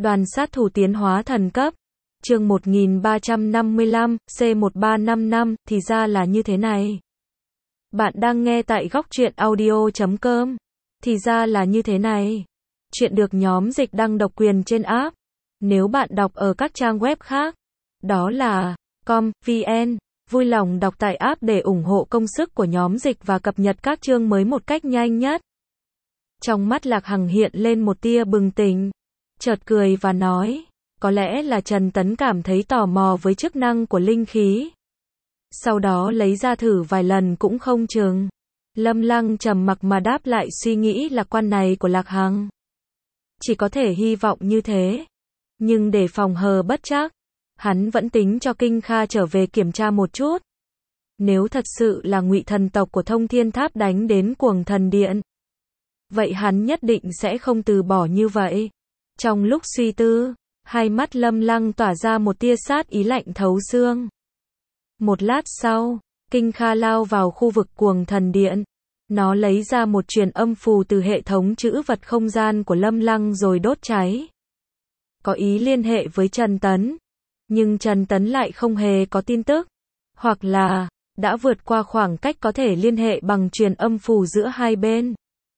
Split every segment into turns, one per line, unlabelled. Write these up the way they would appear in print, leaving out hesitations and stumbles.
Đoàn sát thủ tiến hóa thần cấp. Chương 1355, C1355, thì ra là như thế này. Bạn đang nghe tại góc truyện audio.com. Thì ra là như thế này. Chuyện được nhóm dịch đăng độc quyền trên app. Nếu bạn đọc ở các trang web khác, đó là com.vn, vui lòng đọc tại app để ủng hộ công sức của nhóm dịch và cập nhật các chương mới một cách nhanh nhất. Trong mắt Lạc Hằng hiện lên một tia bừng tỉnh, chợt cười và nói, có lẽ là Trần Tấn cảm thấy tò mò với chức năng của linh khí. Sau đó lấy ra thử vài lần cũng không chừng. Lâm Lăng trầm mặc mà đáp lại suy nghĩ lạc quan này của Lạc Hằng. Chỉ có thể hy vọng như thế. Nhưng để phòng hờ bất trắc, hắn vẫn tính cho Kinh Kha trở về kiểm tra một chút. Nếu thật sự là Ngụy thần tộc của Thông Thiên Tháp đánh đến Cuồng Thần Điện, vậy hắn nhất định sẽ không từ bỏ như vậy. Trong lúc suy tư, hai mắt Lâm Lăng tỏa ra một tia sát ý lạnh thấu xương. Một lát sau, Kinh Kha lao vào khu vực Cuồng Thần Điện. Nó lấy ra một truyền âm phù từ hệ thống trữ vật không gian của Lâm Lăng rồi đốt cháy. Có ý liên hệ với Trần Tấn. Nhưng Trần Tấn lại không hề có tin tức. Hoặc là, đã vượt qua khoảng cách có thể liên hệ bằng truyền âm phù giữa hai bên.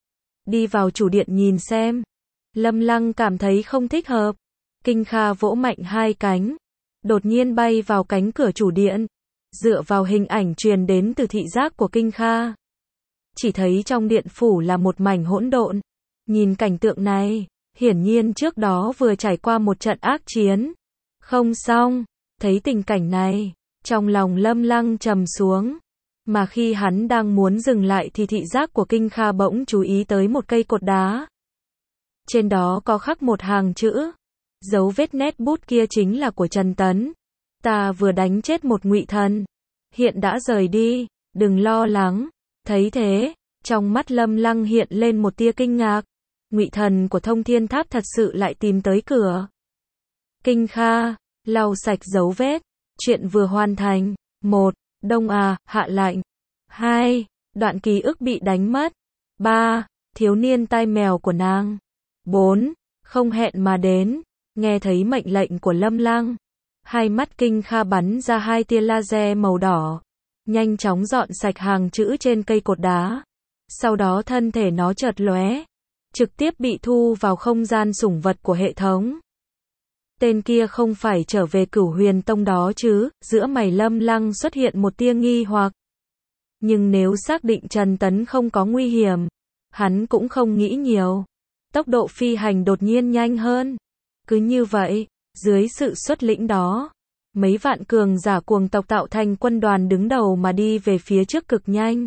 Đi vào chủ điện nhìn xem. Lâm Lăng cảm thấy không thích hợp. Kinh Kha vỗ mạnh hai cánh. Đột nhiên bay vào cánh cửa chủ điện. Dựa vào hình ảnh truyền đến từ thị giác của Kinh Kha, chỉ thấy trong điện phủ là một mảnh hỗn độn. Nhìn cảnh tượng này, hiển nhiên trước đó vừa trải qua một trận ác chiến. Không xong, thấy tình cảnh này, trong lòng Lâm Lăng trầm xuống. Mà khi hắn đang muốn dừng lại thì thị giác của Kinh Kha bỗng chú ý tới một cây cột đá. Trên đó có khắc một hàng chữ. Dấu vết nét bút kia chính là của Trần Tấn. Ta vừa đánh chết một Ngụy thần, hiện đã rời đi, đừng lo lắng. Thấy thế, trong mắt Lâm Lăng hiện lên một tia kinh ngạc. Ngụy thần của Thông Thiên Tháp thật sự lại tìm tới cửa. Kinh Kha lau sạch dấu vết. Chuyện vừa hoàn thành. 1. Đông hạ lạnh. 2. Đoạn ký ức bị đánh mất. 3. Thiếu niên tai mèo của nàng. 4. Không hẹn mà đến. Nghe thấy mệnh lệnh của Lâm Lăng, hai mắt Kinh Kha bắn ra hai tia laser màu đỏ, nhanh chóng dọn sạch hàng chữ trên cây cột đá. Sau đó thân thể nó chợt lóe, trực tiếp bị thu vào không gian sủng vật của hệ thống. Tên kia không phải trở về Cửu Huyền Tông đó chứ? Giữa mày Lâm Lăng xuất hiện một tia nghi hoặc. Nhưng nếu xác định Trần Tấn không có nguy hiểm, hắn cũng không nghĩ nhiều. Tốc độ phi hành đột nhiên nhanh hơn. Cứ như vậy, dưới sự xuất lĩnh đó, mấy vạn cường giả cuồng tộc tạo thành quân đoàn đứng đầu mà đi về phía trước cực nhanh.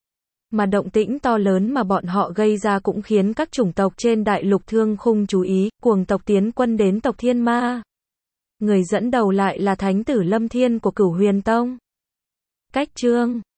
Mà động tĩnh to lớn mà bọn họ gây ra cũng khiến các chủng tộc trên đại lục Thương Khung chú ý. Cuồng tộc tiến quân đến tộc Thiên Ma. Người dẫn đầu lại là Thánh tử Lâm Thiên của Cửu Huyền Tông. Cách chương